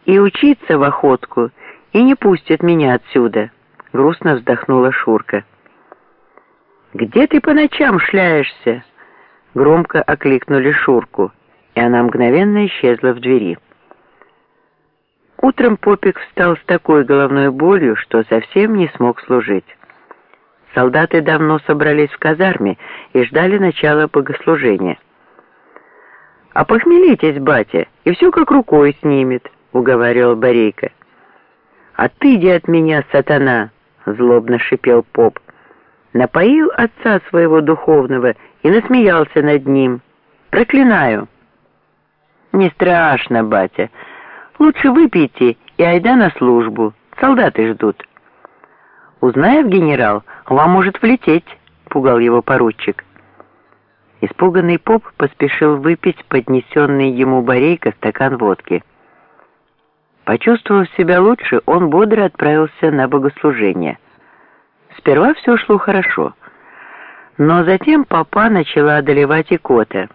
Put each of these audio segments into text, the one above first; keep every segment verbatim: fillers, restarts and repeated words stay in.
и учиться в охотку, и не пустят меня отсюда», — грустно вздохнула Шурка. «Где ты по ночам шляешься?» — громко окликнули Шурку, и она мгновенно исчезла в двери. Утром Попик встал с такой головной болью, что совсем не смог служить. Солдаты давно собрались в казарме и ждали начала богослужения. «Опохмелитесь, батя, и все как рукой снимет», — уговаривал Борейка. «Отыди от меня, сатана!» — злобно шипел поп. «Напоил отца своего духовного и насмеялся над ним. Проклинаю!» «Не страшно, батя. Лучше выпейте и айда на службу. Солдаты ждут». «Узнает генерал, вам может влететь», — пугал его поручик. Испуганный поп поспешил выпить поднесенный ему Борейко стакан водки. Почувствовав себя лучше, он бодро отправился на богослужение. Сперва все шло хорошо, но затем попа начала одолевать икота.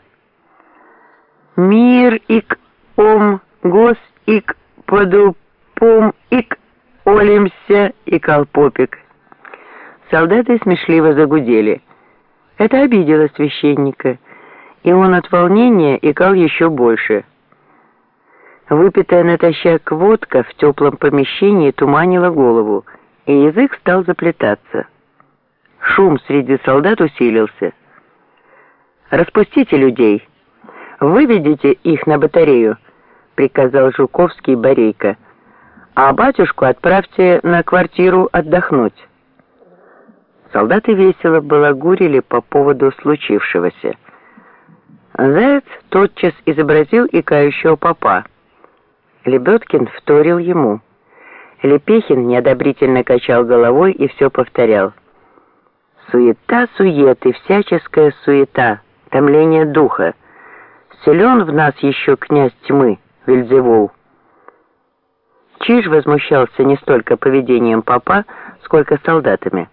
«Мир ик ом гос ик подупом ик олимся», — икал Попик. Солдаты смешливо загудели. Это обидело священника, и он от волнения икал еще больше. Выпитая натощак водка в теплом помещении туманила голову, и язык стал заплетаться. Шум среди солдат усилился. «Распустите людей! Выведите их на батарею!» — приказал Жуковский Борейко. «А батюшку отправьте на квартиру отдохнуть». Солдаты весело балагурили по поводу случившегося. Заяц тотчас изобразил икающего попа. Лебедкин вторил ему. Лепехин неодобрительно качал головой и все повторял. «Суета-сует и всяческая суета, томление духа. Силен в нас еще князь тьмы, Вельзевул». Чиж возмущался не столько поведением попа, сколько солдатами.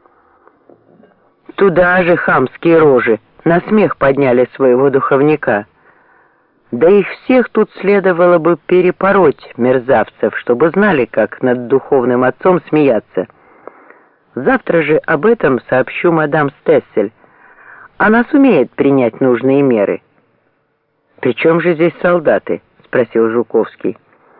Туда же хамские рожи на смех подняли своего духовника. Да их всех тут следовало бы перепороть, мерзавцев, чтобы знали, как над духовным отцом смеяться. Завтра же об этом сообщу мадам Стессель. Она сумеет принять нужные меры. «При чем же здесь солдаты?» — спросил Жуковский.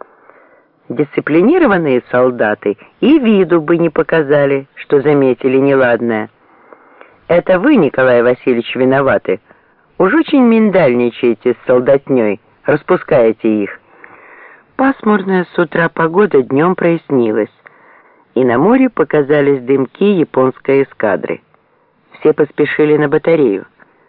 «Дисциплинированные солдаты и виду бы не показали, что заметили неладное. Это вы, Николай Васильевич, виноваты. Уж очень миндальничаете с солдатней, распускаете их». Пасмурная с утра погода днем прояснилась, и на море показались дымки японской эскадры. Все поспешили на батарею.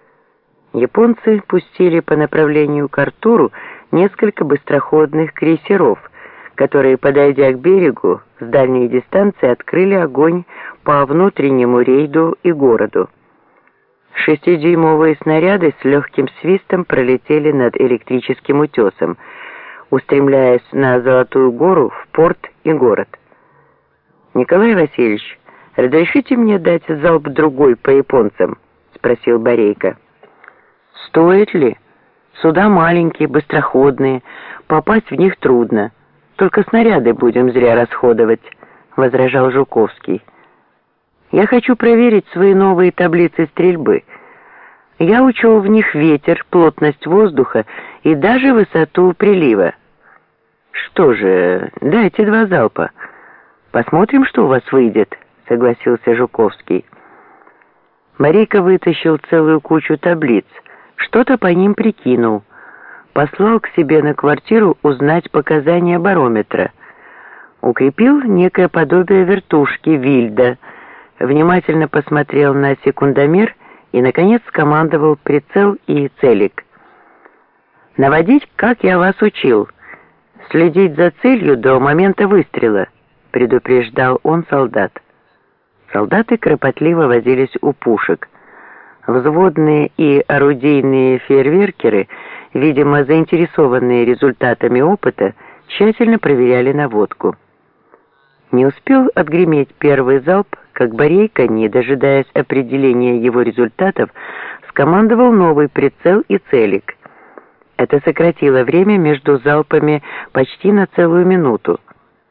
Японцы пустили по направлению к Артуру несколько быстроходных крейсеров, которые, подойдя к берегу, с дальней дистанции открыли огонь по внутреннему рейду и городу. Шестидюймовые снаряды с легким свистом пролетели над электрическим утесом, устремляясь на Золотую гору, в порт и город. «Николай Васильевич, разрешите мне дать залп другой по японцам?» — спросил Борейко. «Стоит ли? Суда маленькие, быстроходные, попасть в них трудно. Только снаряды будем зря расходовать», — возражал Жуковский. «Я хочу проверить свои новые таблицы стрельбы. Я учел в них ветер, плотность воздуха и даже высоту прилива». «Что же, дайте два залпа. Посмотрим, что у вас выйдет», — согласился Жуковский. Борейко вытащил целую кучу таблиц, что-то по ним прикинул, послал к себе на квартиру узнать показания барометра, укрепил некое подобие вертушки Вильда, внимательно посмотрел на секундомер и, наконец, скомандовал прицел и целик. «Наводить, как я вас учил. Следить за целью до момента выстрела», — предупреждал он солдат. Солдаты кропотливо возились у пушек. Взводные и орудийные фейерверкеры, видимо, заинтересованные результатами опыта, тщательно проверяли наводку. Не успел отгреметь первый залп, как Борейко, не дожидаясь определения его результатов, скомандовал новый прицел и целик. Это сократило время между залпами почти на целую минуту.